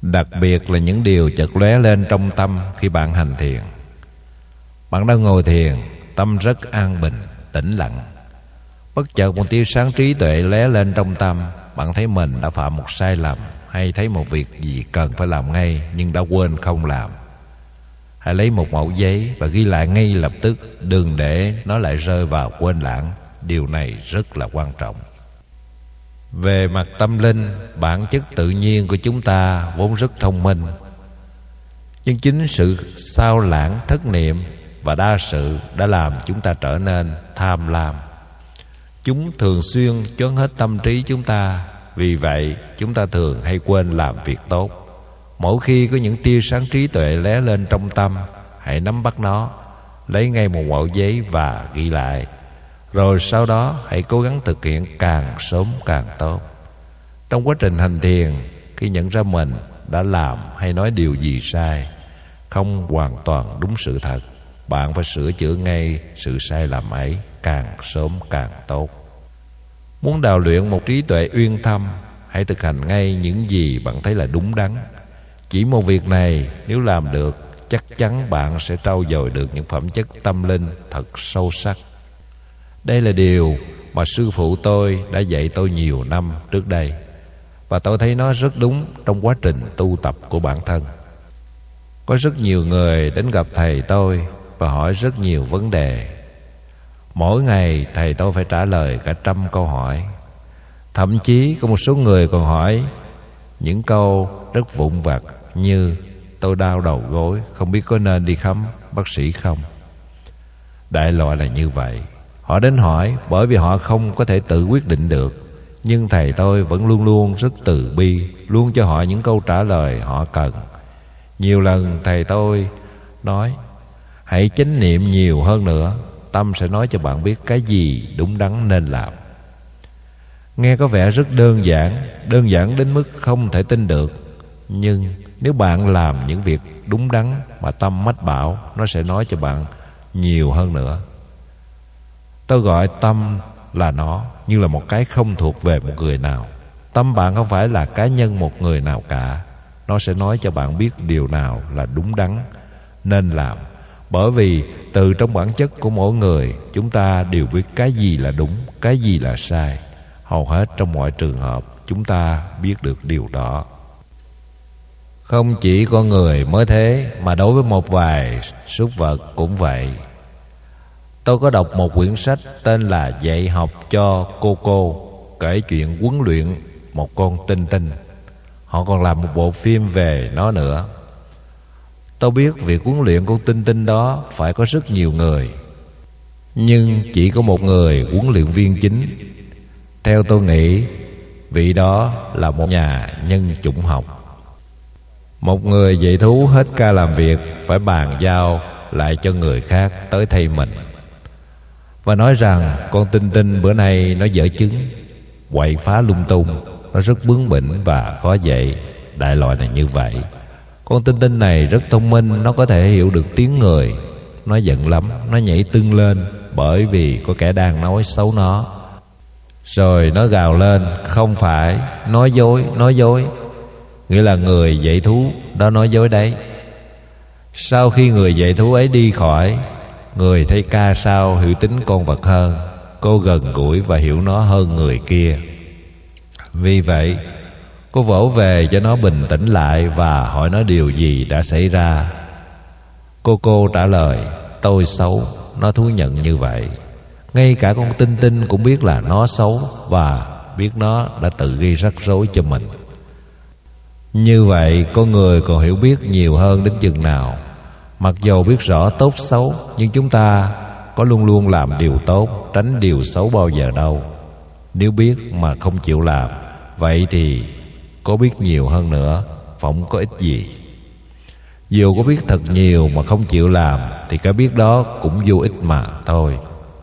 Đặc biệt là những điều chợt lóe lên trong tâm khi bạn hành thiền. Bạn đang ngồi thiền, tâm rất an bình, tĩnh lặng. Bất chợt một tia sáng trí tuệ lóe lên trong tâm. Bạn thấy mình đã phạm một sai lầm, hay thấy một việc gì cần phải làm ngay nhưng đã quên không làm. Hãy lấy một mẩu giấy và ghi lại ngay lập tức, đừng để nó lại rơi vào quên lãng. Điều này rất là quan trọng. Về mặt tâm linh, bản chất tự nhiên của chúng ta vốn rất thông minh. Nhưng chính sự sao lãng, thất niệm và đa sự đã làm chúng ta trở nên tham lam. Chúng thường xuyên choán hết tâm trí chúng ta. Vì vậy chúng ta thường hay quên làm việc tốt. Mỗi khi có những tia sáng trí tuệ lóe lên trong tâm, hãy nắm bắt nó, lấy ngay một mẩu giấy và ghi lại. Rồi sau đó hãy cố gắng thực hiện càng sớm càng tốt. Trong quá trình hành thiền, khi nhận ra mình đã làm hay nói điều gì sai, không hoàn toàn đúng sự thật, bạn phải sửa chữa ngay sự sai lầm ấy, càng sớm càng tốt. Muốn đào luyện một trí tuệ uyên thâm, hãy thực hành ngay những gì bạn thấy là đúng đắn. Chỉ một việc này nếu làm được, chắc chắn bạn sẽ trau dồi được những phẩm chất tâm linh thật sâu sắc. Đây là điều mà sư phụ tôi đã dạy tôi nhiều năm trước đây, và tôi thấy nó rất đúng trong quá trình tu tập của bản thân. Có rất nhiều người đến gặp thầy tôi và hỏi rất nhiều vấn đề. Mỗi ngày thầy tôi phải trả lời cả 100 câu hỏi. Thậm chí có một số người còn hỏi những câu rất vụn vặt như: tôi đau đầu gối, không biết có nên đi khám bác sĩ không. Đại loại là như vậy. Họ đến hỏi bởi vì họ không có thể tự quyết định được. Nhưng thầy tôi vẫn luôn luôn rất từ bi, luôn cho họ những câu trả lời họ cần. Nhiều lần thầy tôi nói: hãy chánh niệm nhiều hơn nữa, tâm sẽ nói cho bạn biết cái gì đúng đắn nên làm. Nghe có vẻ rất đơn giản đến mức không thể tin được. Nhưng nếu bạn làm những việc đúng đắn mà tâm mách bảo, nó sẽ nói cho bạn nhiều hơn nữa. Tôi gọi tâm là nó, như là một cái không thuộc về một người nào. Tâm bạn không phải là cá nhân một người nào cả. Nó sẽ nói cho bạn biết điều nào là đúng đắn nên làm. Bởi vì từ trong bản chất của mỗi người, chúng ta đều biết cái gì là đúng, cái gì là sai. Hầu hết trong mọi trường hợp, chúng ta biết được điều đó. Không chỉ con người mới thế, mà đối với một vài súc vật cũng vậy. Tôi có đọc một quyển sách tên là Dạy học cho Cô, kể chuyện huấn luyện một con tinh tinh. Họ còn làm một bộ phim về nó nữa. Tôi biết việc huấn luyện con tinh tinh đó phải có rất nhiều người, nhưng chỉ có một người huấn luyện viên chính. Theo tôi nghĩ, vị đó là một nhà nhân chủng học. Một người dạy thú hết ca làm việc phải bàn giao lại cho người khác tới thay mình, và nói rằng con tinh tinh bữa nay nó dở chứng, quậy phá lung tung, nó rất bướng bỉnh và khó dạy. Đại loại là như vậy. Con tinh tinh này rất thông minh, nó có thể hiểu được tiếng người. Nó giận lắm, nó nhảy tưng lên bởi vì có kẻ đang nói xấu nó. Rồi nó gào lên: không phải, nói dối. Nghĩa là người dạy thú đó nói dối đấy. Sau khi người dạy thú ấy đi khỏi, người thấy ca sao hiểu tính con vật hơn. Cô gần gũi và hiểu nó hơn người kia. Vì vậy cô vỗ về cho nó bình tĩnh lại và hỏi nó điều gì đã xảy ra. Cô trả lời: tôi xấu. Nó thú nhận như vậy. Ngay cả con tinh tinh cũng biết là nó xấu, và biết nó đã tự gây rắc rối cho mình. Như vậy con người còn hiểu biết nhiều hơn đến chừng nào. Mặc dù biết rõ tốt xấu, nhưng chúng ta có luôn luôn làm điều tốt, tránh điều xấu bao giờ đâu. Nếu biết mà không chịu làm, vậy thì có biết nhiều hơn nữa không có ích gì. Dù có biết thật nhiều mà không chịu làm, thì cái biết đó cũng vô ích mà thôi.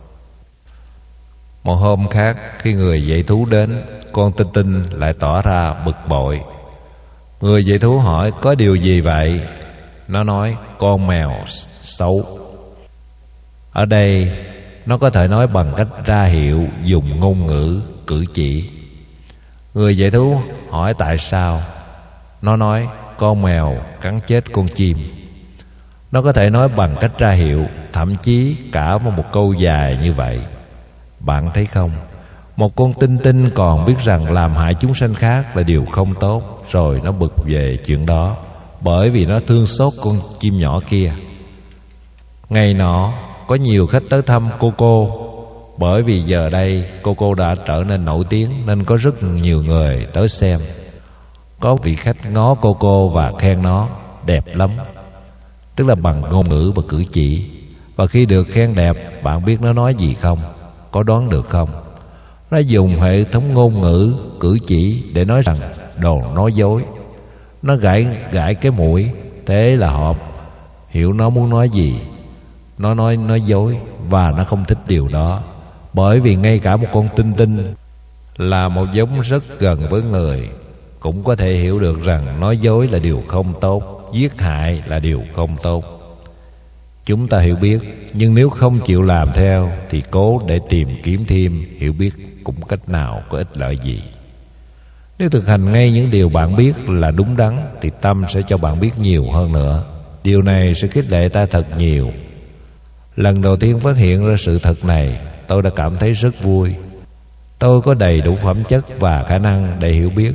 Một hôm khác, khi người dạy thú đến, con tinh tinh lại tỏ ra bực bội. Người dạy thú hỏi: có điều gì vậy? Nó nói: con mèo xấu. Ở đây nó có thể nói bằng cách ra hiệu, dùng ngôn ngữ, cử chỉ. Người dạy thú hỏi tại sao. Nó nói: con mèo cắn chết con chim. Nó có thể nói bằng cách ra hiệu, thậm chí cả một câu dài như vậy. Bạn thấy không, một con tinh tinh còn biết rằng làm hại chúng sanh khác là điều không tốt, rồi nó bực về chuyện đó, bởi vì nó thương xót con chim nhỏ kia. Ngày nọ có nhiều khách tới thăm Coco, bởi vì giờ đây Coco đã trở nên nổi tiếng, nên có rất nhiều người tới xem. Có vị khách ngó Coco và khen nó đẹp lắm, tức là bằng ngôn ngữ và cử chỉ. Và khi được khen đẹp, bạn biết nó nói gì không? Có đoán được không? Nó dùng hệ thống ngôn ngữ, cử chỉ để nói rằng đồ nói dối. Nó gãi cái mũi, thế là họ hiểu nó muốn nói gì. Nó nói dối, và nó không thích điều đó, bởi vì ngay cả một con tinh tinh là một giống rất gần với người cũng có thể hiểu được rằng nói dối là điều không tốt, giết hại là điều không tốt. Chúng ta hiểu biết, nhưng nếu không chịu làm theo thì cố để tìm kiếm thêm hiểu biết cũng cách nào có ích lợi gì. Nếu thực hành ngay những điều bạn biết là đúng đắn thì tâm sẽ cho bạn biết nhiều hơn nữa. Điều này sẽ khích lệ ta thật nhiều. Lần đầu tiên phát hiện ra sự thật này, tôi đã cảm thấy rất vui. Tôi có đầy đủ phẩm chất và khả năng để hiểu biết.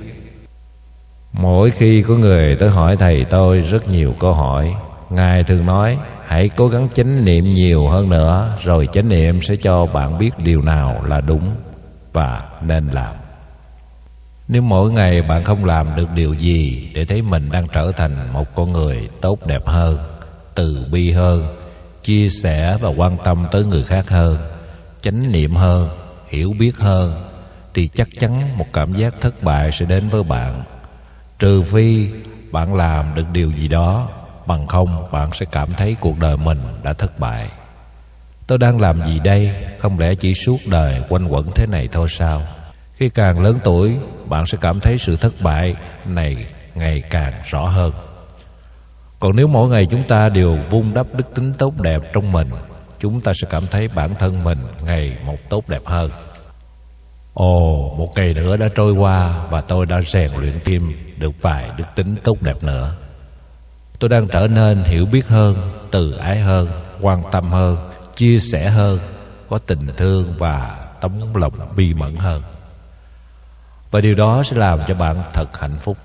Mỗi khi có người tới hỏi thầy tôi rất nhiều câu hỏi, Ngài thường nói hãy cố gắng chánh niệm nhiều hơn nữa, rồi chánh niệm sẽ cho bạn biết điều nào là đúng và nên làm. Nếu mỗi ngày bạn không làm được điều gì để thấy mình đang trở thành một con người tốt đẹp hơn, từ bi hơn, chia sẻ và quan tâm tới người khác hơn, chánh niệm hơn, hiểu biết hơn, thì chắc chắn một cảm giác thất bại sẽ đến với bạn. Trừ phi bạn làm được điều gì đó, bằng không bạn sẽ cảm thấy cuộc đời mình đã thất bại. Tôi đang làm gì đây? Không lẽ chỉ suốt đời quanh quẩn thế này thôi sao? Khi càng lớn tuổi, bạn sẽ cảm thấy sự thất bại này ngày càng rõ hơn. Còn nếu mỗi ngày chúng ta đều vun đắp đức tính tốt đẹp trong mình, chúng ta sẽ cảm thấy bản thân mình ngày một tốt đẹp hơn. Ồ, một ngày nữa đã trôi qua và tôi đã rèn luyện thêm được vài đức tính tốt đẹp nữa. Tôi đang trở nên hiểu biết hơn, từ ái hơn, quan tâm hơn, chia sẻ hơn, có tình thương và tấm lòng bi mẫn hơn. Và điều đó sẽ làm cho bạn thật hạnh phúc.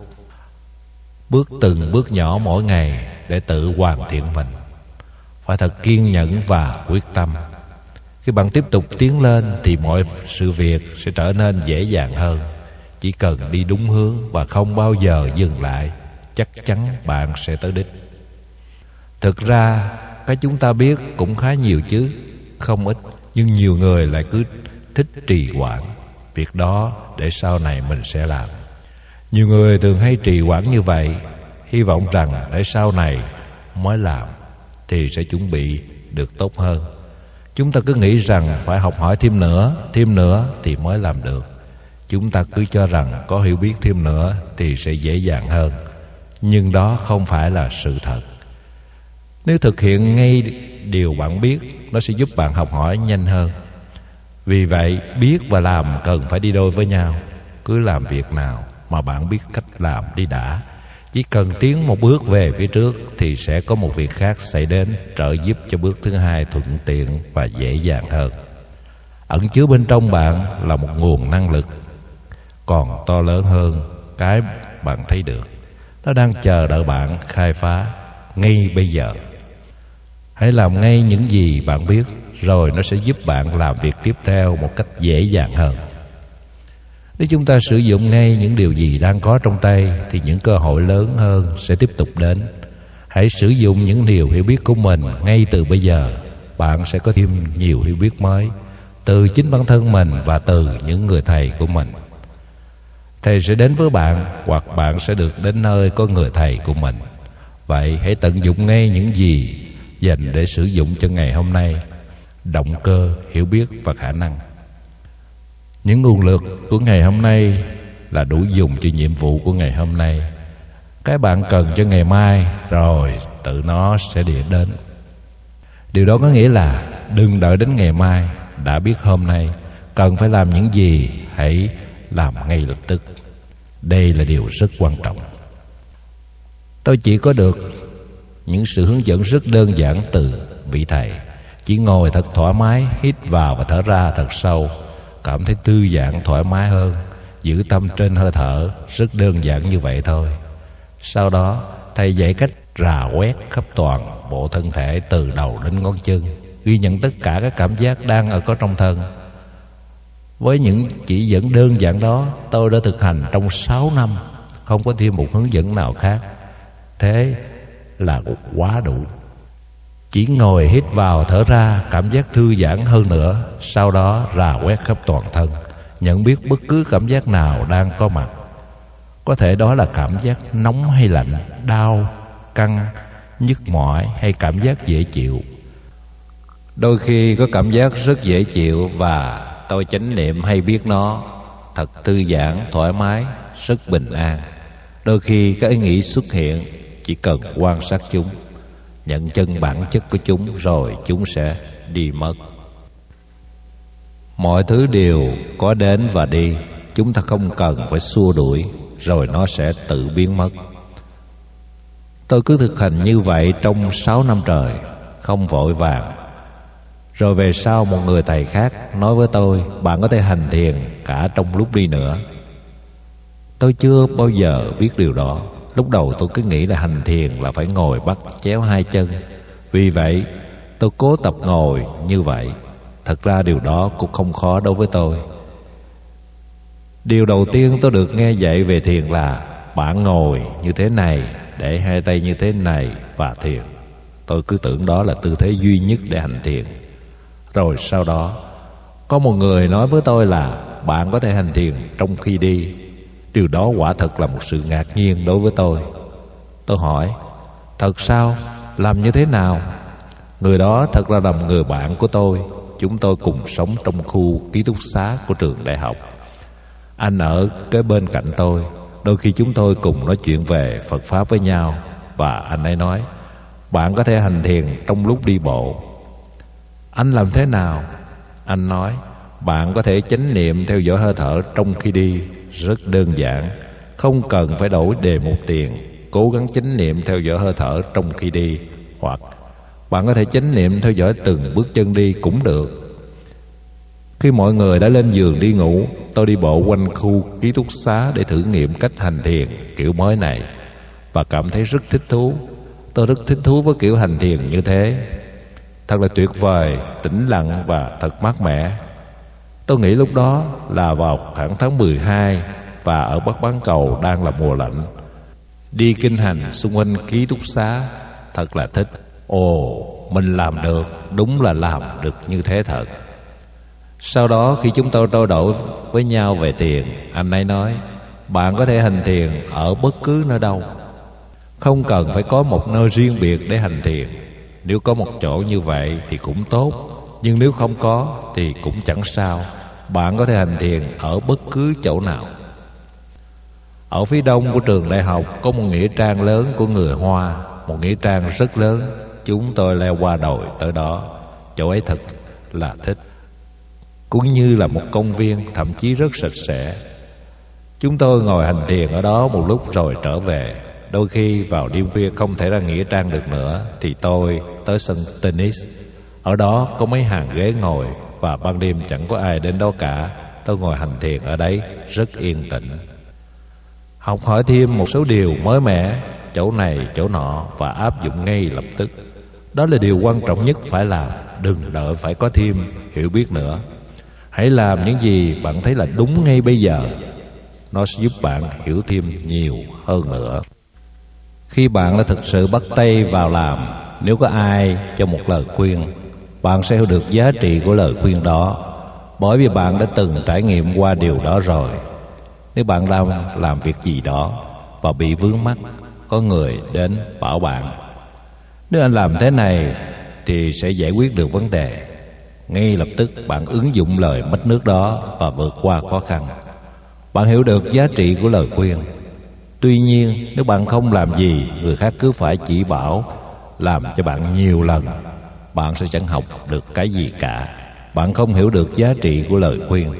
Từng bước nhỏ mỗi ngày để tự hoàn thiện mình. Phải thật kiên nhẫn và quyết tâm. Khi bạn tiếp tục tiến lên thì mọi sự việc sẽ trở nên dễ dàng hơn. Chỉ cần đi đúng hướng và không bao giờ dừng lại, chắc chắn bạn sẽ tới đích. Thực ra cái chúng ta biết cũng khá nhiều chứ, không ít. Nhưng nhiều người lại cứ thích trì hoãn việc đó để sau này mình sẽ làm. Nhiều người thường hay trì hoãn như vậy, hy vọng rằng để sau này mới làm thì sẽ chuẩn bị được tốt hơn. Chúng ta cứ nghĩ rằng phải học hỏi thêm nữa thì mới làm được. Chúng ta cứ cho rằng có hiểu biết thêm nữa thì sẽ dễ dàng hơn. Nhưng đó không phải là sự thật. Nếu thực hiện ngay điều bạn biết, nó sẽ giúp bạn học hỏi nhanh hơn. Vì vậy, biết và làm cần phải đi đôi với nhau. Cứ làm việc nào mà bạn biết cách làm đi đã. Chỉ cần tiến một bước về phía trước thì sẽ có một việc khác xảy đến, trợ giúp cho bước thứ hai thuận tiện và dễ dàng hơn. Ẩn chứa bên trong bạn là một nguồn năng lực còn to lớn hơn cái bạn thấy được. Nó đang chờ đợi bạn khai phá ngay bây giờ. Hãy làm ngay những gì bạn biết, rồi nó sẽ giúp bạn làm việc tiếp theo một cách dễ dàng hơn. Nếu chúng ta sử dụng ngay những điều gì đang có trong tay thì những cơ hội lớn hơn sẽ tiếp tục đến. Hãy sử dụng những điều hiểu biết của mình ngay từ bây giờ. Bạn sẽ có thêm nhiều hiểu biết mới từ chính bản thân mình và từ những người thầy của mình. Thầy sẽ đến với bạn, hoặc bạn sẽ được đến nơi có người thầy của mình. Vậy hãy tận dụng ngay những gì dành để sử dụng cho ngày hôm nay: động cơ, hiểu biết và khả năng. Những nguồn lực của ngày hôm nay là đủ dùng cho nhiệm vụ của ngày hôm nay. Cái bạn cần cho ngày mai rồi tự nó sẽ đến. Điều đó có nghĩa là đừng đợi đến ngày mai, đã biết hôm nay cần phải làm những gì, hãy làm ngay lập tức. Đây là điều rất quan trọng. Tôi chỉ có được những sự hướng dẫn rất đơn giản từ vị thầy. Chỉ ngồi thật thoải mái, hít vào và thở ra thật sâu, cảm thấy thư giãn thoải mái hơn. Giữ tâm trên hơi thở, rất đơn giản như vậy thôi. Sau đó thầy dạy cách rà quét khắp toàn bộ thân thể từ đầu đến ngón chân, ghi nhận tất cả các cảm giác đang ở có trong thân. Với những chỉ dẫn đơn giản đó, tôi đã thực hành trong 6 năm, không có thêm một hướng dẫn nào khác. Thế là quá đủ. Chỉ ngồi hít vào thở ra, cảm giác thư giãn hơn nữa. Sau đó rà quét khắp toàn thân, nhận biết bất cứ cảm giác nào đang có mặt. Có thể đó là cảm giác nóng hay lạnh, đau, căng, nhức mỏi hay cảm giác dễ chịu. Đôi khi có cảm giác rất dễ chịu và tôi chánh niệm hay biết nó, thật thư giãn, thoải mái, rất bình an. Đôi khi các ý nghĩ xuất hiện, chỉ cần quan sát chúng, nhận chân bản chất của chúng, rồi chúng sẽ đi mất. Mọi thứ đều có đến và đi, chúng ta không cần phải xua đuổi, rồi nó sẽ tự biến mất. Tôi cứ thực hành như vậy trong 6 năm trời, không vội vàng. Rồi về sau một người thầy khác nói với tôi, bạn có thể hành thiền cả trong lúc đi nữa. Tôi chưa bao giờ biết điều đó. Lúc đầu tôi cứ nghĩ là hành thiền là phải ngồi bắt chéo hai chân. Vì vậy tôi cố tập ngồi như vậy. Thật ra điều đó cũng không khó đối với tôi. Điều đầu tiên tôi được nghe dạy về thiền là bạn ngồi như thế này, để hai tay như thế này và thiền. Tôi cứ tưởng đó là tư thế duy nhất để hành thiền. Rồi sau đó có một người nói với tôi là bạn có thể hành thiền trong khi đi. Điều đó quả thật là một sự ngạc nhiên đối với tôi. Tôi hỏi, thật sao? Làm như thế nào? Người đó thật ra là một người bạn của tôi. Chúng tôi cùng sống trong khu ký túc xá của trường đại học. Anh ở kế bên cạnh tôi. Đôi khi chúng tôi cùng nói chuyện về Phật Pháp với nhau. Và anh ấy nói, bạn có thể hành thiền trong lúc đi bộ. Anh làm thế nào? Anh nói, bạn có thể chánh niệm theo dõi hơi thở trong khi đi. Rất đơn giản, không cần phải đổi đề mục tiền. Cố gắng chánh niệm theo dõi hơi thở trong khi đi. Hoặc bạn có thể chánh niệm theo dõi từng bước chân đi cũng được. Khi mọi người đã lên giường đi ngủ, tôi đi bộ quanh khu ký túc xá để thử nghiệm cách hành thiền kiểu mới này và cảm thấy rất thích thú. Tôi rất thích thú với kiểu hành thiền như thế. Thật là tuyệt vời, tĩnh lặng và thật mát mẻ. Tôi nghĩ lúc đó là vào khoảng tháng 12 và ở Bắc Bán Cầu đang là mùa lạnh. Đi kinh hành xung quanh ký túc xá thật là thích. Ồ, mình làm được, đúng là làm được như thế thật. Sau đó khi chúng tôi trao đổi với nhau về thiền, anh ấy nói, bạn có thể hành thiền ở bất cứ nơi đâu, không cần phải có một nơi riêng biệt để hành thiền. Nếu có một chỗ như vậy thì cũng tốt, nhưng nếu không có thì cũng chẳng sao. Bạn có thể hành thiền ở bất cứ chỗ nào. Ở phía đông của trường đại học có một nghĩa trang lớn của người Hoa, một nghĩa trang rất lớn. Chúng tôi leo qua đồi tới đó. Chỗ ấy thật là thích, cũng như là một công viên, thậm chí rất sạch sẽ. Chúng tôi ngồi hành thiền ở đó một lúc rồi trở về. Đôi khi vào đêm khuya không thể ra nghĩa trang được nữa thì tôi tới sân tennis. Ở đó có mấy hàng ghế ngồi và ban đêm chẳng có ai đến đó cả. Tôi ngồi hành thiền ở đấy rất yên tĩnh, học hỏi thêm một số điều mới mẻ chỗ này chỗ nọ và áp dụng ngay lập tức. Đó là điều quan trọng nhất phải làm. Đừng đợi phải có thêm hiểu biết nữa. Hãy làm những gì bạn thấy là đúng ngay bây giờ. Nó sẽ giúp bạn hiểu thêm nhiều hơn nữa. Khi bạn đã thực sự bắt tay vào làm, nếu có ai cho một lời khuyên, bạn sẽ hiểu được giá trị của lời khuyên đó, bởi vì bạn đã từng trải nghiệm qua điều đó rồi. Nếu bạn đang làm việc gì đó và bị vướng mắc, có người đến bảo bạn, nếu anh làm thế này thì sẽ giải quyết được vấn đề. Ngay lập tức bạn ứng dụng lời mách nước đó và vượt qua khó khăn. Bạn hiểu được giá trị của lời khuyên. Tuy nhiên nếu bạn không làm gì, người khác cứ phải chỉ bảo làm cho bạn nhiều lần, bạn sẽ chẳng học được cái gì cả. Bạn không hiểu được giá trị của lời khuyên.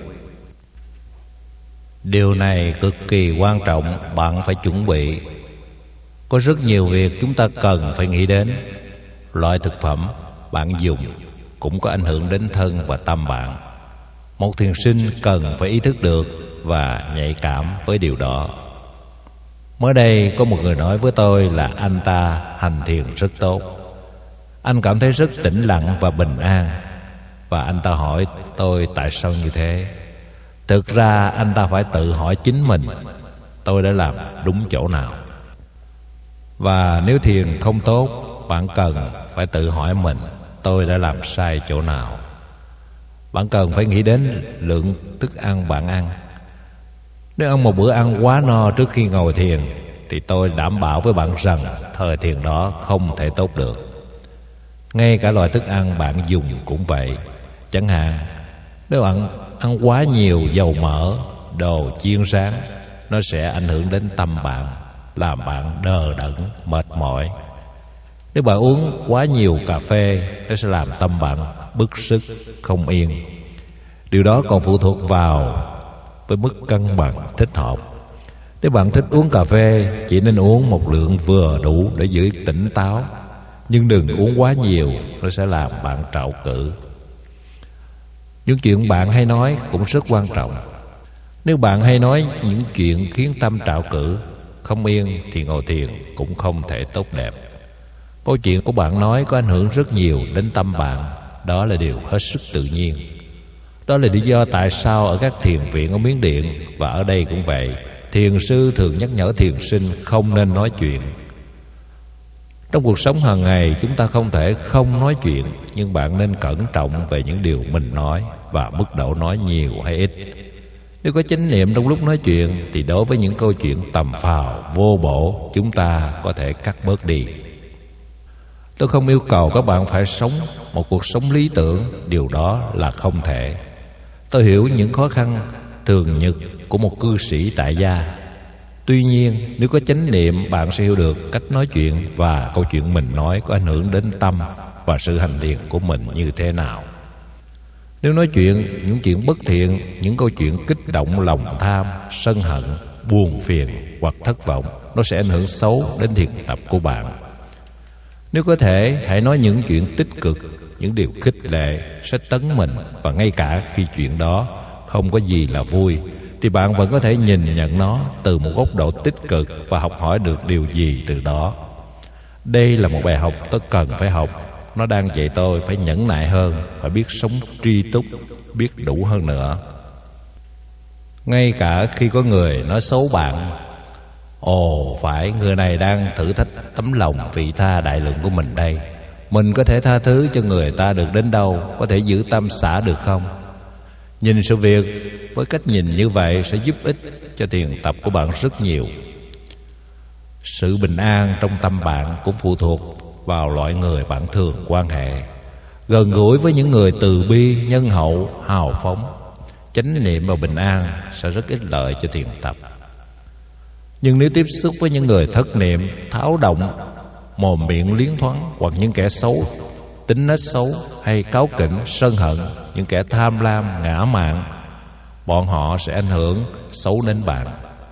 Điều này cực kỳ quan trọng. Bạn phải chuẩn bị. Có rất nhiều việc chúng ta cần phải nghĩ đến. Loại thực phẩm bạn dùng cũng có ảnh hưởng đến thân và tâm bạn. Một thiền sinh cần phải ý thức được và nhạy cảm với điều đó. Mới đây có một người nói với tôi là anh ta hành thiền rất tốt. Anh cảm thấy rất tĩnh lặng và bình an. Và anh ta hỏi tôi tại sao như thế. Thực ra anh ta phải tự hỏi chính mình, tôi đã làm đúng chỗ nào. Và nếu thiền không tốt, bạn cần phải tự hỏi mình, tôi đã làm sai chỗ nào. Bạn cần phải nghĩ đến lượng thức ăn bạn ăn. Nếu ăn một bữa ăn quá no trước khi ngồi thiền thì tôi đảm bảo với bạn rằng thời thiền đó không thể tốt được. Ngay cả loại thức ăn bạn dùng cũng vậy. Chẳng hạn nếu bạn ăn quá nhiều dầu mỡ, đồ chiên rán, nó sẽ ảnh hưởng đến tâm bạn, làm bạn đờ đẫn, mệt mỏi. Nếu bạn uống quá nhiều cà phê, nó sẽ làm tâm bạn bức sức, không yên. Điều đó còn phụ thuộc vào với mức cân bằng thích hợp. Nếu bạn thích uống cà phê, chỉ nên uống một lượng vừa đủ để giữ tỉnh táo. Nhưng đừng uống quá nhiều, nó sẽ làm bạn trạo cử. Những chuyện bạn hay nói cũng rất quan trọng. Nếu bạn hay nói những chuyện khiến tâm trạo cử, không yên, thì ngồi thiền cũng không thể tốt đẹp. Câu chuyện của bạn nói có ảnh hưởng rất nhiều đến tâm bạn. Đó là điều hết sức tự nhiên. Đó là lý do tại sao ở các thiền viện ở Miến Điện và ở đây cũng vậy, thiền sư thường nhắc nhở thiền sinh không nên nói chuyện. Trong cuộc sống hàng ngày chúng ta không thể không nói chuyện, nhưng bạn nên cẩn trọng về những điều mình nói và mức độ nói nhiều hay ít. Nếu có chánh niệm trong lúc nói chuyện thì đối với những câu chuyện tầm phào, vô bổ, chúng ta có thể cắt bớt đi. Tôi không yêu cầu các bạn phải sống một cuộc sống lý tưởng, điều đó là không thể. Tôi hiểu những khó khăn thường nhật của một cư sĩ tại gia. Tuy nhiên, nếu có chánh niệm, bạn sẽ hiểu được cách nói chuyện và câu chuyện mình nói có ảnh hưởng đến tâm và sự hành thiền của mình như thế nào. Nếu nói chuyện những chuyện bất thiện, những câu chuyện kích động lòng tham, sân hận, buồn phiền hoặc thất vọng, nó sẽ ảnh hưởng xấu đến thiền tập của bạn. Nếu có thể, hãy nói những chuyện tích cực, những điều khích lệ sẽ tấn mình. Và ngay cả khi chuyện đó không có gì là vui, thì bạn vẫn có thể nhìn nhận nó từ một góc độ tích cực và học hỏi được điều gì từ đó. Đây là một bài học tôi cần phải học. Nó đang dạy tôi phải nhẫn nại hơn, phải biết sống tri túc, biết đủ hơn nữa. Ngay cả khi có người nói xấu bạn, ồ phải, người này đang thử thách tấm lòng vị tha đại lượng của mình đây. Mình có thể tha thứ cho người ta được đến đâu, có thể giữ tâm xả được không? Nhìn sự việc với cách nhìn như vậy sẽ giúp ích cho thiền tập của bạn rất nhiều. Sự bình an trong tâm bạn cũng phụ thuộc vào loại người bạn thường quan hệ. Gần gũi với những người từ bi, nhân hậu, hào phóng, chánh niệm và bình an sẽ rất ích lợi cho thiền tập. Nhưng nếu tiếp xúc với những người thất niệm, tháo động, mồm miệng liến thoáng, hoặc những kẻ xấu, tính nết xấu hay cáu kỉnh, sân hận, những kẻ tham lam, ngã mạn, bọn họ sẽ ảnh hưởng xấu đến bạn.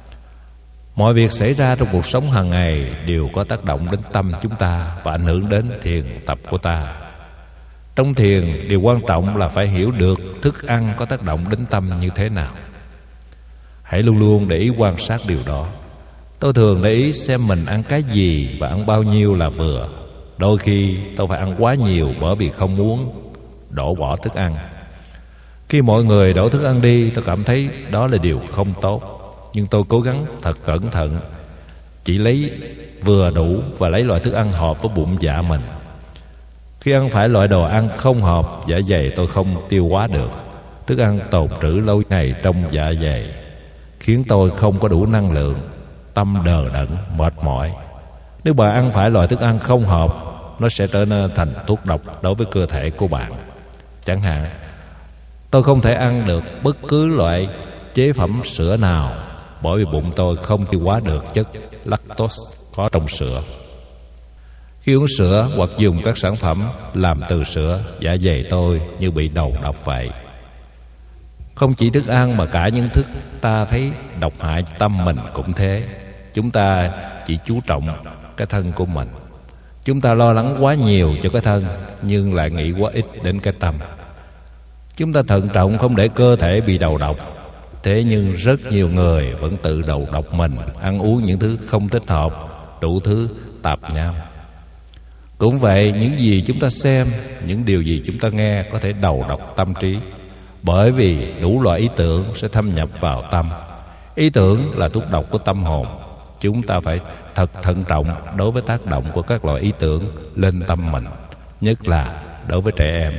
Mọi việc xảy ra trong cuộc sống hàng ngày đều có tác động đến tâm chúng ta và ảnh hưởng đến thiền tập của ta. Trong thiền, điều quan trọng là phải hiểu được thức ăn có tác động đến tâm như thế nào. Hãy luôn luôn để ý quan sát điều đó. Tôi thường để ý xem mình ăn cái gì và ăn bao nhiêu là vừa. Đôi khi tôi phải ăn quá nhiều bởi vì không muốn đổ bỏ thức ăn. Khi mọi người đổ thức ăn đi, tôi cảm thấy đó là điều không tốt. Nhưng tôi cố gắng thật cẩn thận, chỉ lấy vừa đủ và lấy loại thức ăn hợp với bụng dạ mình. Khi ăn phải loại đồ ăn không hợp, dạ dày tôi không tiêu hóa được. Thức ăn tồn trữ lâu ngày trong dạ dày khiến tôi không có đủ năng lượng, tâm đờ đẫn, mệt mỏi. Nếu bạn ăn phải loại thức ăn không hợp, nó sẽ trở nên thành thuốc độc đối với cơ thể của bạn. Chẳng hạn, tôi không thể ăn được bất cứ loại chế phẩm sữa nào bởi vì bụng tôi không tiêu hóa được chất lactose có trong sữa. Khi uống sữa hoặc dùng các sản phẩm làm từ sữa, dạ dày tôi như bị đầu độc vậy. Không chỉ thức ăn mà cả những thức ta thấy độc hại tâm mình cũng thế. Chúng ta chỉ chú trọng cái thân của mình. Chúng ta lo lắng quá nhiều cho cái thân, nhưng lại nghĩ quá ít đến cái tâm. Chúng ta thận trọng không để cơ thể bị đầu độc. Thế nhưng rất nhiều người vẫn tự đầu độc mình, ăn uống những thứ không thích hợp, đủ thứ tạp nham. Cũng vậy, những gì chúng ta xem, những điều gì chúng ta nghe có thể đầu độc tâm trí. Bởi vì đủ loại ý tưởng sẽ thâm nhập vào tâm. Ý tưởng là thuốc độc của tâm hồn. Chúng ta phải thật thận trọng đối với tác động của các loại ý tưởng lên tâm mình, nhất là đối với trẻ em.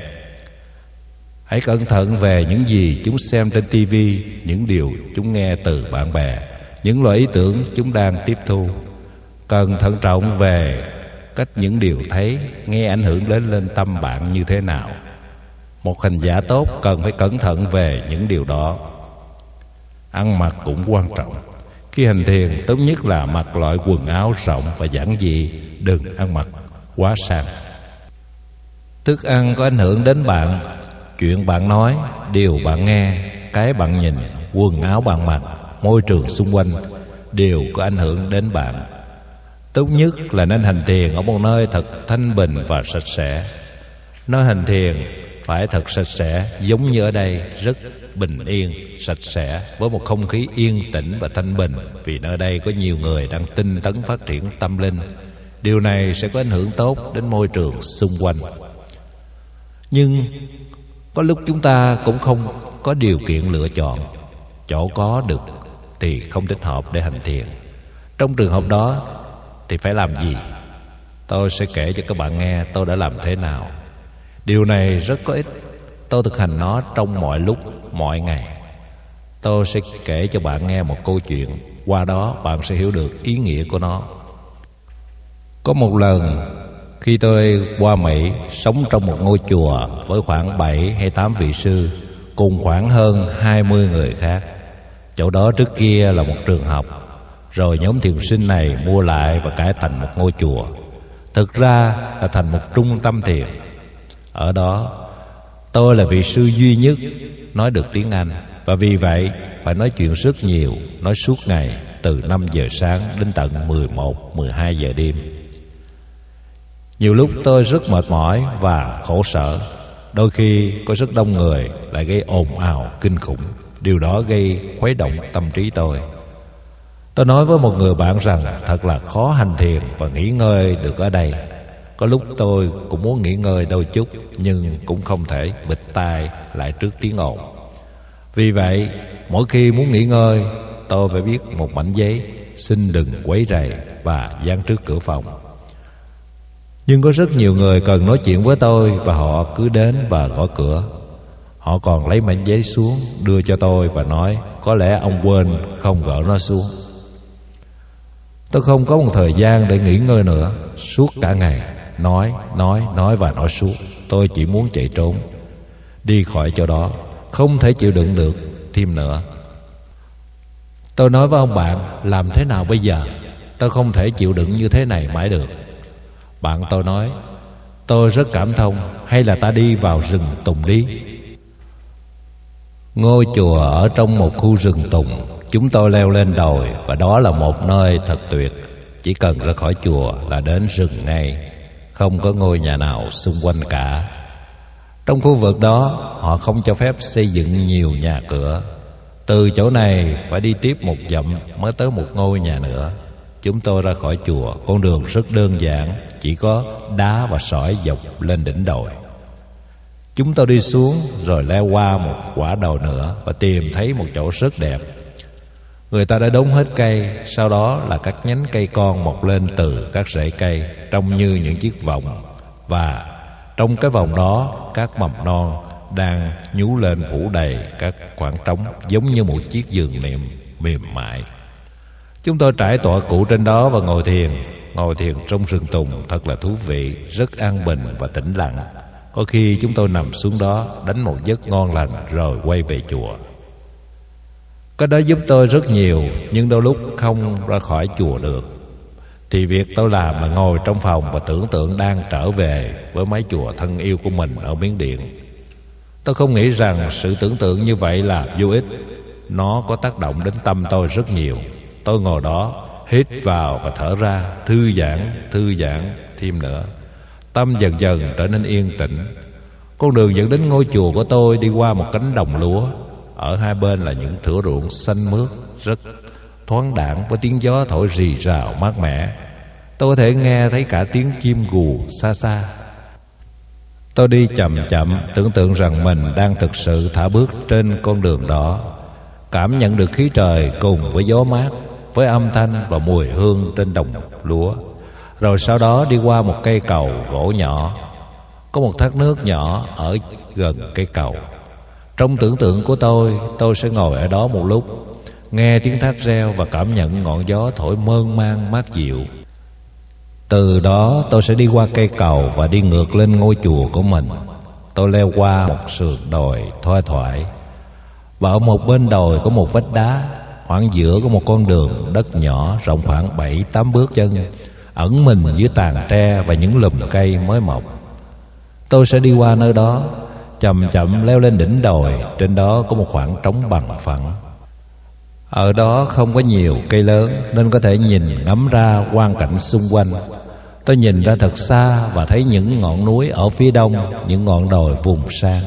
Hãy cẩn thận về những gì chúng xem trên TV, những điều chúng nghe từ bạn bè, những loại ý tưởng chúng đang tiếp thu. Cần thận trọng về cách những điều thấy, nghe ảnh hưởng lên tâm bạn như thế nào. Một hành giả tốt cần phải cẩn thận về những điều đó. Ăn mặc cũng quan trọng. Khi hành thiền, tốt nhất là mặc loại quần áo rộng và giản dị, đừng ăn mặc quá sang. Thức ăn có ảnh hưởng đến bạn. Chuyện bạn nói, điều bạn nghe, cái bạn nhìn, quần áo bạn mặc, môi trường xung quanh đều có ảnh hưởng đến bạn. Tốt nhất là nên hành thiền ở một nơi thật thanh bình và sạch sẽ. Nơi hành thiền phải thật sạch sẽ, giống như ở đây, rất bình yên, sạch sẽ, với một không khí yên tĩnh và thanh bình. Vì nơi đây có nhiều người đang tinh tấn phát triển tâm linh. Điều này sẽ có ảnh hưởng tốt đến môi trường xung quanh. Nhưng có lúc chúng ta cũng không có điều kiện lựa chọn. Chỗ có được thì không thích hợp để hành thiền. Trong trường hợp đó thì phải làm gì? Tôi sẽ kể cho các bạn nghe tôi đã làm thế nào. Điều này rất có ích. Tôi thực hành nó trong mọi lúc, mọi ngày. Tôi sẽ kể cho bạn nghe một câu chuyện. Qua đó bạn sẽ hiểu được ý nghĩa của nó. Có một lần khi tôi qua Mỹ, sống trong một ngôi chùa với khoảng 7 hay 8 vị sư, cùng khoảng hơn 20 người khác. Chỗ đó trước kia là một trường học, rồi nhóm thiền sinh này mua lại và cải thành một ngôi chùa. Thực ra là thành một trung tâm thiền. Ở đó tôi là vị sư duy nhất nói được tiếng Anh, và vì vậy phải nói chuyện rất nhiều, nói suốt ngày, từ 5 giờ sáng đến tận 11, 12 giờ đêm. Nhiều lúc tôi rất mệt mỏi và khổ sở. Đôi khi có rất đông người lại gây ồn ào kinh khủng. Điều đó gây khuấy động tâm trí tôi. Tôi nói với một người bạn rằng thật là khó hành thiền và nghỉ ngơi được ở đây. Có lúc tôi cũng muốn nghỉ ngơi đôi chút, nhưng cũng không thể bịt tai lại trước tiếng ồn. Vì vậy, mỗi khi muốn nghỉ ngơi, tôi phải viết một mảnh giấy xin đừng quấy rầy và dán trước cửa phòng. Nhưng có rất nhiều người cần nói chuyện với tôi, và họ cứ đến và gõ cửa. Họ còn lấy mảnh giấy xuống đưa cho tôi và nói có lẽ ông quên không gỡ nó xuống. Tôi không có một thời gian để nghỉ ngơi nữa. Suốt cả ngày nói và nói suốt. Tôi chỉ muốn chạy trốn, đi khỏi chỗ đó, không thể chịu đựng được thêm nữa. Tôi nói với ông bạn, làm thế nào bây giờ? Tôi không thể chịu đựng như thế này mãi được. Bạn tôi nói, tôi rất cảm thông, hay là ta đi vào rừng tùng đi. Ngôi chùa ở trong một khu rừng tùng. Chúng tôi leo lên đồi, và đó là một nơi thật tuyệt. Chỉ cần ra khỏi chùa là đến rừng ngay, không có ngôi nhà nào xung quanh cả. Trong khu vực đó, họ không cho phép xây dựng nhiều nhà cửa. Từ chỗ này phải đi tiếp một dặm mới tới một ngôi nhà nữa. Chúng tôi ra khỏi chùa, con đường rất đơn giản, chỉ có đá và sỏi dọc lên đỉnh đồi. Chúng tôi đi xuống rồi leo qua một quả đồi nữa và tìm thấy một chỗ rất đẹp. Người ta đã đốn hết cây, sau đó là các nhánh cây con mọc lên từ các rễ cây, trông như những chiếc vòng. Và trong cái vòng đó, các mầm non đang nhú lên phủ đầy các khoảng trống, giống như một chiếc giường nệm mềm mại. Chúng tôi trải tọa cụ trên đó và ngồi thiền. Ngồi thiền trong rừng tùng thật là thú vị, rất an bình và tĩnh lặng. Có khi chúng tôi nằm xuống đó, đánh một giấc ngon lành rồi quay về chùa. Cái đó giúp tôi rất nhiều, nhưng đôi lúc không ra khỏi chùa được. Thì việc tôi làm là ngồi trong phòng và tưởng tượng đang trở về với mái chùa thân yêu của mình ở Miến Điện. Tôi không nghĩ rằng sự tưởng tượng như vậy là vô ích. Nó có tác động đến tâm tôi rất nhiều. Tôi ngồi đó, hít vào và thở ra, thư giãn thêm nữa. Tâm dần dần trở nên yên tĩnh. Con đường dẫn đến ngôi chùa của tôi đi qua một cánh đồng lúa. Ở hai bên là những thửa ruộng xanh mướt, rất thoáng đãng, với tiếng gió thổi rì rào mát mẻ. Tôi có thể nghe thấy cả tiếng chim gù xa xa. Tôi đi chậm chậm, tưởng tượng rằng mình đang thực sự thả bước trên con đường đó, cảm nhận được khí trời cùng với gió mát, với âm thanh và mùi hương trên đồng lúa. Rồi sau đó đi qua một cây cầu gỗ nhỏ. Có một thác nước nhỏ ở gần cây cầu. Trong tưởng tượng của tôi sẽ ngồi ở đó một lúc, nghe tiếng thác reo và cảm nhận ngọn gió thổi mơn man mát dịu. Từ đó tôi sẽ đi qua cây cầu và đi ngược lên ngôi chùa của mình. Tôi leo qua một sườn đồi thoai thoải, và ở một bên đồi có một vách đá. Khoảng giữa có một con đường đất nhỏ rộng khoảng 7-8 bước chân, ẩn mình dưới tàn tre và những lùm cây mới mọc. Tôi sẽ đi qua nơi đó, chậm chậm leo lên đỉnh đồi. Trên đó có một khoảng trống bằng phẳng. Ở đó không có nhiều cây lớn, nên có thể nhìn ngắm ra quang cảnh xung quanh. Tôi nhìn ra thật xa và thấy những ngọn núi ở phía đông, những ngọn đồi vùng sang.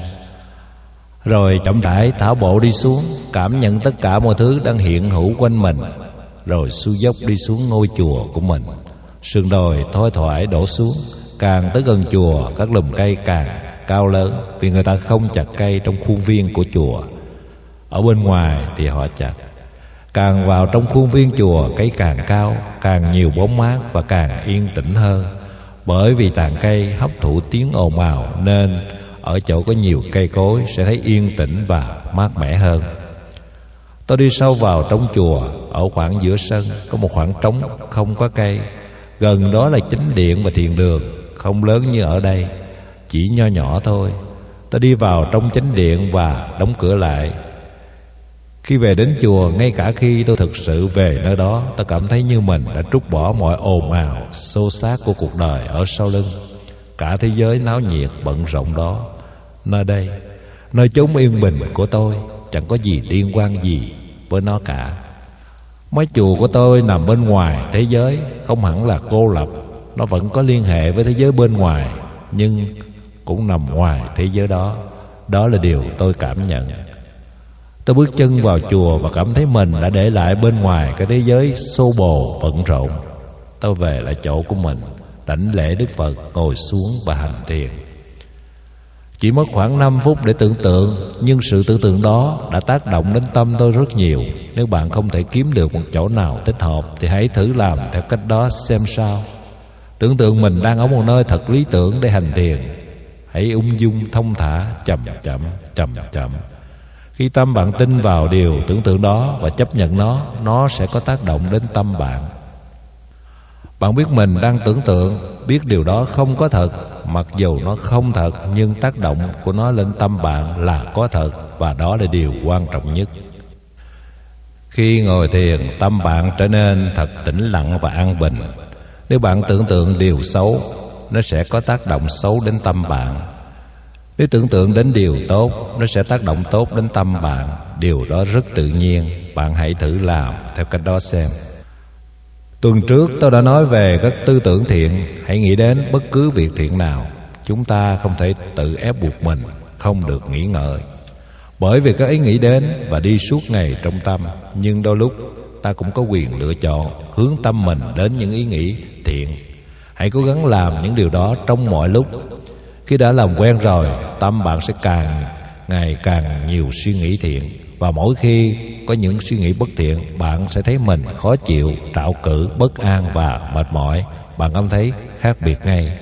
Rồi chậm rãi thả bộ đi xuống, cảm nhận tất cả mọi thứ đang hiện hữu quanh mình. Rồi xuôi dốc đi xuống ngôi chùa của mình. Sườn đồi thoai thoải đổ xuống. Càng tới gần chùa, các lùm cây càng cao lớn, vì người ta không chặt cây trong khuôn viên của chùa. Ở bên ngoài thì họ chặt. Càng vào trong khuôn viên chùa, cây càng cao, càng nhiều bóng mát và càng yên tĩnh hơn. Bởi vì tàn cây hấp thụ tiếng ồn ào, nên ở chỗ có nhiều cây cối sẽ thấy yên tĩnh và mát mẻ hơn. Tôi đi sâu vào trong chùa. Ở khoảng giữa sân có một khoảng trống không có cây. Gần đó là chính điện và thiền đường, không lớn như ở đây, chỉ nho nhỏ thôi. Tôi đi vào trong chính điện và đóng cửa lại. Khi về đến chùa, ngay cả khi tôi thực sự về nơi đó, tôi cảm thấy như mình đã trút bỏ mọi ồn ào, xô xát của cuộc đời ở sau lưng. Cả thế giới náo nhiệt bận rộn đó, nơi đây, nơi chốn yên bình của tôi, chẳng có gì liên quan gì với nó cả. Mái chùa của tôi nằm bên ngoài thế giới, không hẳn là cô lập. Nó vẫn có liên hệ với thế giới bên ngoài, nhưng cũng nằm ngoài thế giới đó. Đó là điều tôi cảm nhận. Tôi bước chân vào chùa và cảm thấy mình đã để lại bên ngoài cái thế giới xô bồ bận rộn. Tôi về lại chỗ của mình, đảnh lễ Đức Phật, ngồi xuống và hành thiền. Chỉ mất khoảng 5 phút để tưởng tượng, nhưng sự tưởng tượng đó đã tác động đến tâm tôi rất nhiều. Nếu bạn không thể kiếm được một chỗ nào thích hợp thì hãy thử làm theo cách đó xem sao. Tưởng tượng mình đang ở một nơi thật lý tưởng để hành thiền. Hãy ung dung thông thả, chậm chậm. Khi tâm bạn tin vào điều tưởng tượng đó và chấp nhận nó sẽ có tác động đến tâm bạn. Bạn biết mình đang tưởng tượng, biết điều đó không có thật. Mặc dù nó không thật, nhưng tác động của nó lên tâm bạn là có thật, và đó là điều quan trọng nhất. Khi ngồi thiền, tâm bạn trở nên thật tĩnh lặng và an bình. Nếu bạn tưởng tượng điều xấu, nó sẽ có tác động xấu đến tâm bạn. Nếu tưởng tượng đến điều tốt, nó sẽ tác động tốt đến tâm bạn. Điều đó rất tự nhiên. Bạn hãy thử làm theo cách đó xem. Tuần trước tôi đã nói về các tư tưởng thiện. Hãy nghĩ đến bất cứ việc thiện nào. Chúng ta không thể tự ép buộc mình, không được nghĩ ngợi, bởi vì các ý nghĩ đến và đi suốt ngày trong tâm. Nhưng đôi lúc ta cũng có quyền lựa chọn hướng tâm mình đến những ý nghĩ thiện. Hãy cố gắng làm những điều đó trong mọi lúc. Khi đã làm quen rồi, tâm bạn sẽ ngày càng nhiều suy nghĩ thiện. Và mỗi khi có những suy nghĩ bất thiện, bạn sẽ thấy mình khó chịu, trạo cử, bất an và mệt mỏi. Bạn cảm thấy khác biệt ngay.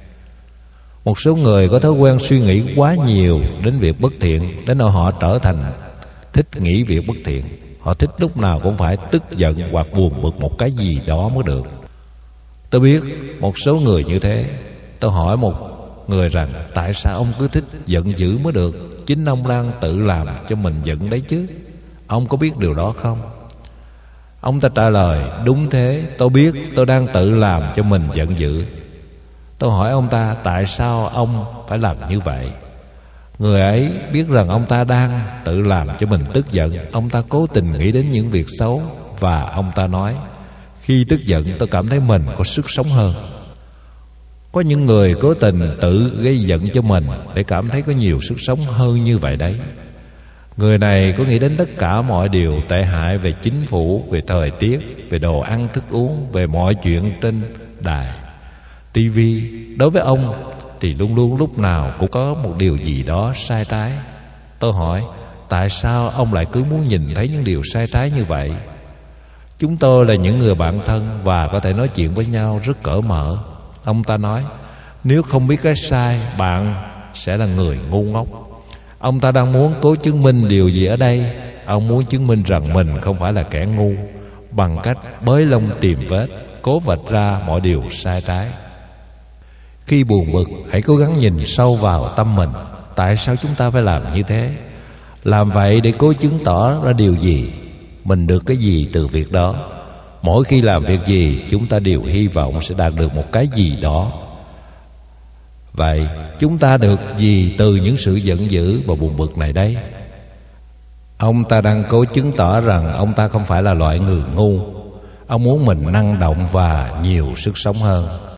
Một số người có thói quen suy nghĩ quá nhiều đến việc bất thiện, đến nỗi họ trở thành thích nghĩ việc bất thiện. Họ thích lúc nào cũng phải tức giận hoặc buồn bực một cái gì đó mới được. Tôi biết một số người như thế. Tôi hỏi một người rằng tại sao ông cứ thích giận dữ mới được? Chính ông đang tự làm cho mình giận đấy chứ. Ông có biết điều đó không? Ông ta trả lời, đúng thế, tôi biết tôi đang tự làm cho mình giận dữ. Tôi hỏi ông ta tại sao ông phải làm như vậy. Người ấy biết rằng ông ta đang tự làm cho mình tức giận. Ông ta cố tình nghĩ đến những việc xấu. Và ông ta nói, Khi tức giận tôi cảm thấy mình có sức sống hơn. Có những người cố tình tự gây giận cho mình để cảm thấy có nhiều sức sống hơn như vậy đấy. Người này có nghĩ đến tất cả mọi điều tệ hại về chính phủ, về thời tiết, về đồ ăn thức uống, về mọi chuyện trên đài TV. Đối với ông thì luôn luôn lúc nào cũng có một điều gì đó sai trái. Tôi hỏi, tại sao ông lại cứ muốn nhìn thấy những điều sai trái như vậy? Chúng tôi là những người bạn thân và có thể nói chuyện với nhau rất cởi mở. Ông ta nói, nếu không biết cái sai, bạn sẽ là người ngu ngốc. Ông ta đang muốn cố chứng minh điều gì ở đây? Ông muốn chứng minh rằng mình không phải là kẻ ngu, bằng cách bới lông tìm vết, cố vạch ra mọi điều sai trái. Khi buồn bực, hãy cố gắng nhìn sâu vào tâm mình. Tại sao chúng ta phải làm như thế? Làm vậy để cố chứng tỏ ra điều gì? Mình được cái gì từ việc đó? Mỗi khi làm việc gì, chúng ta đều hy vọng sẽ đạt được một cái gì đó. Vậy chúng ta được gì từ những sự giận dữ và buồn bực này đây? Ông ta đang cố chứng tỏ rằng ông ta không phải là loại người ngu. Ông muốn mình năng động và nhiều sức sống hơn.